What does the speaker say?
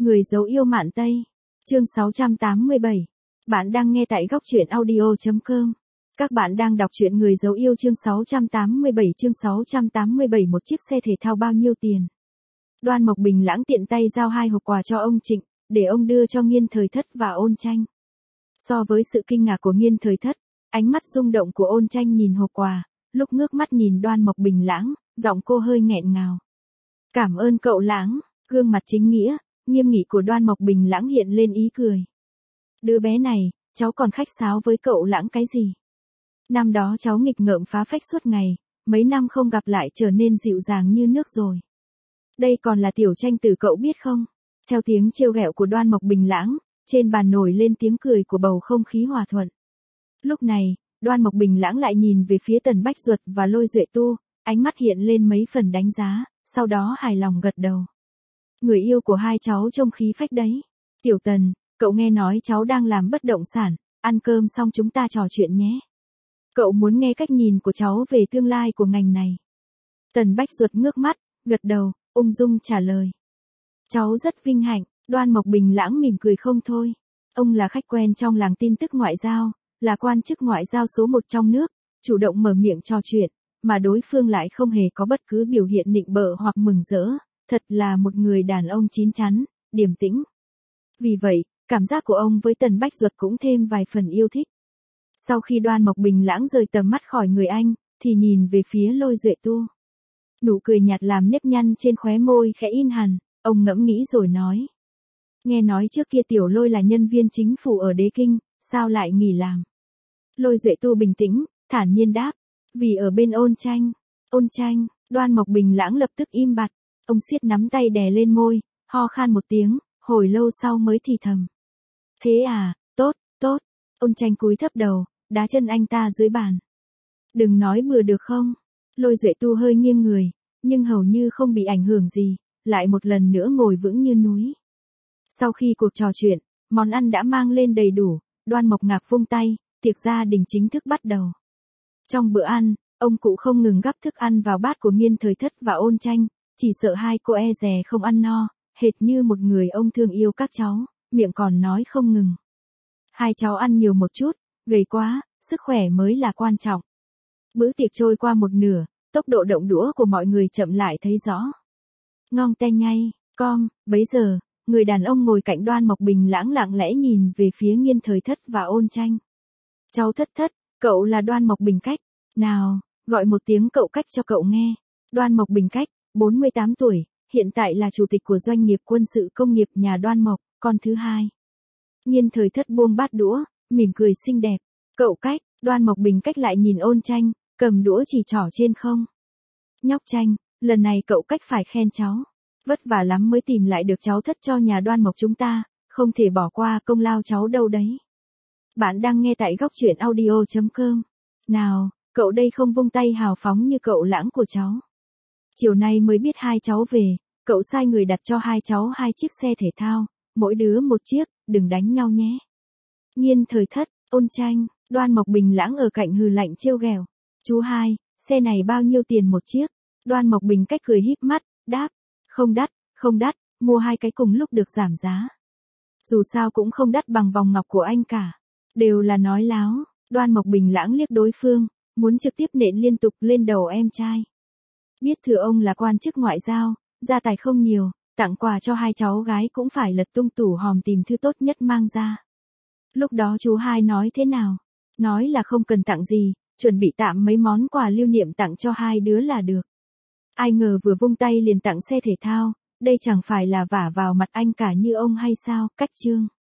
Người dấu yêu Mạn Tây. Chương 687. Bạn đang nghe tại góc truyện audio.com. Các bạn đang đọc truyện Người dấu yêu chương 687. Một chiếc xe thể thao bao nhiêu tiền? Đoan Mộc Bình lãng tiện tay giao 2 hộp quà cho ông Trịnh, để ông đưa cho Nghiên Thời Thất và Ôn Tranh. So với sự kinh ngạc của Nghiên Thời Thất, ánh mắt rung động của Ôn Tranh nhìn hộp quà, lúc ngước mắt nhìn Đoan Mộc Bình lãng, giọng cô hơi nghẹn ngào. Cảm ơn cậu Lãng. Gương mặt chính nghĩa, nghiêm nghị của Đoan Mộc Bình lãng hiện lên ý cười. Đứa bé này, cháu còn khách sáo với cậu Lãng cái gì? Năm đó cháu nghịch ngợm phá phách suốt ngày, mấy năm không gặp lại trở nên dịu dàng như nước rồi. Đây còn là Tiểu Tranh Tử cậu biết không? Theo tiếng trêu ghẹo của Đoan Mộc Bình lãng, trên bàn nổi lên tiếng cười của bầu không khí hòa thuận. Lúc này, Đoan Mộc Bình lãng lại nhìn về phía Tần Bách Duật và Lôi Duệ Tu, ánh mắt hiện lên mấy phần đánh giá, sau đó hài lòng gật đầu. Người yêu của hai cháu trông khí phách đấy. Tiểu Tần, cậu nghe nói cháu đang làm bất động sản, ăn cơm xong chúng ta trò chuyện nhé. Cậu muốn nghe cách nhìn của cháu về tương lai của ngành này. Tần Bách Duật ngước mắt, gật đầu, ung dung trả lời. Cháu rất vinh hạnh. Đoan Mộc Bình lãng mỉm cười không thôi. Ông là khách quen trong làng tin tức ngoại giao, là quan chức ngoại giao số 1 trong nước, chủ động mở miệng trò chuyện, mà đối phương lại không hề có bất cứ biểu hiện nịnh bợ hoặc mừng rỡ, thật là một người đàn ông chín chắn, điềm tĩnh. Vì vậy, cảm giác của ông với Tần Bách Duật cũng thêm vài phần yêu thích. Sau khi Đoan Mộc Bình lãng rời tầm mắt khỏi người anh, thì nhìn về phía Lôi Duệ Tu. Nụ cười nhạt làm nếp nhăn trên khóe môi khẽ in hằn, ông ngẫm nghĩ rồi nói. Nghe nói trước kia Tiểu Lôi là nhân viên chính phủ ở Đế Kinh, sao lại nghỉ làm? Lôi Duệ Tu bình tĩnh, thản nhiên đáp. Vì ở bên Ôn Tranh. Ôn Tranh. Đoan Mộc Bình lãng lập tức im bặt. Ông siết nắm tay đè lên môi, ho khan một tiếng, hồi lâu sau mới thì thầm. Thế à, tốt, tốt. Ôn Tranh cúi thấp đầu, đá chân anh ta dưới bàn. Đừng nói bừa được không? Lôi Duệ Tu hơi nghiêng người, nhưng hầu như không bị ảnh hưởng gì, lại một lần nữa ngồi vững như núi. Sau khi cuộc trò chuyện, món ăn đã mang lên đầy đủ, Đoan Mộc Ngạc vung tay, tiệc gia đình chính thức bắt đầu. Trong bữa ăn, ông cụ không ngừng gắp thức ăn vào bát của Nghiên Thời Thất và Ôn Tranh, chỉ sợ hai cô e dè không ăn no, hệt như một người ông thương yêu các cháu, miệng còn nói không ngừng. Hai cháu ăn nhiều một chút, gầy quá, sức khỏe mới là quan trọng. Bữa tiệc trôi qua một nửa, tốc độ động đũa của mọi người chậm lại thấy rõ. Ngong te nhay, bấy giờ, người đàn ông ngồi cạnh Đoan Mộc Bình lãng lặng lẽ nhìn về phía Nghiên Thời Thất và Ôn Tranh. Cháu Thất Thất, cậu là Đoan Mộc Bình Cách. Nào, gọi một tiếng cậu Cách cho cậu nghe. Đoan Mộc Bình Cách, 48 tuổi, hiện tại là chủ tịch của doanh nghiệp quân sự công nghiệp nhà Đoan Mộc, con thứ hai. Nghiên Thời Thất buông bát đũa, mỉm cười xinh đẹp. Cậu Cách. Đoan Mộc Bình Cách lại nhìn Ôn Tranh, cầm đũa chỉ trỏ trên không. Nhóc Tranh, lần này cậu Cách phải khen cháu. Vất vả lắm mới tìm lại được cháu Thất cho nhà Đoan Mộc chúng ta, không thể bỏ qua công lao cháu đâu đấy. Bạn đang nghe tại góc truyện audio.com. Nào, cậu đây không vung tay hào phóng như cậu Lãng của cháu. Chiều nay mới biết hai cháu về, cậu sai người đặt cho hai cháu 2 chiếc xe thể thao, mỗi đứa một chiếc, đừng đánh nhau nhé. Nghiên Thời Thất, Ôn Tranh, Đoan Mộc Bình lãng ở cạnh hừ lạnh trêu ghẹo. Chú hai, xe này bao nhiêu tiền một chiếc? Đoan Mộc Bình Cách cười híp mắt, đáp. Không đắt, mua 2 cái cùng lúc được giảm giá. Dù sao cũng không đắt bằng vòng ngọc của anh cả. Đều là nói láo. Đoan Mộc Bình lãng liếc đối phương, muốn trực tiếp nện liên tục lên đầu em trai. Biết thừa ông là quan chức ngoại giao, gia tài không nhiều, tặng quà cho hai cháu gái cũng phải lật tung tủ hòm tìm thứ tốt nhất mang ra. Lúc đó chú hai nói thế nào? Nói là không cần tặng gì, chuẩn bị tạm mấy món quà lưu niệm tặng cho hai đứa là được. Ai ngờ vừa vung tay liền tặng xe thể thao, đây chẳng phải là vả vào mặt anh cả như ông hay sao? Cách chương.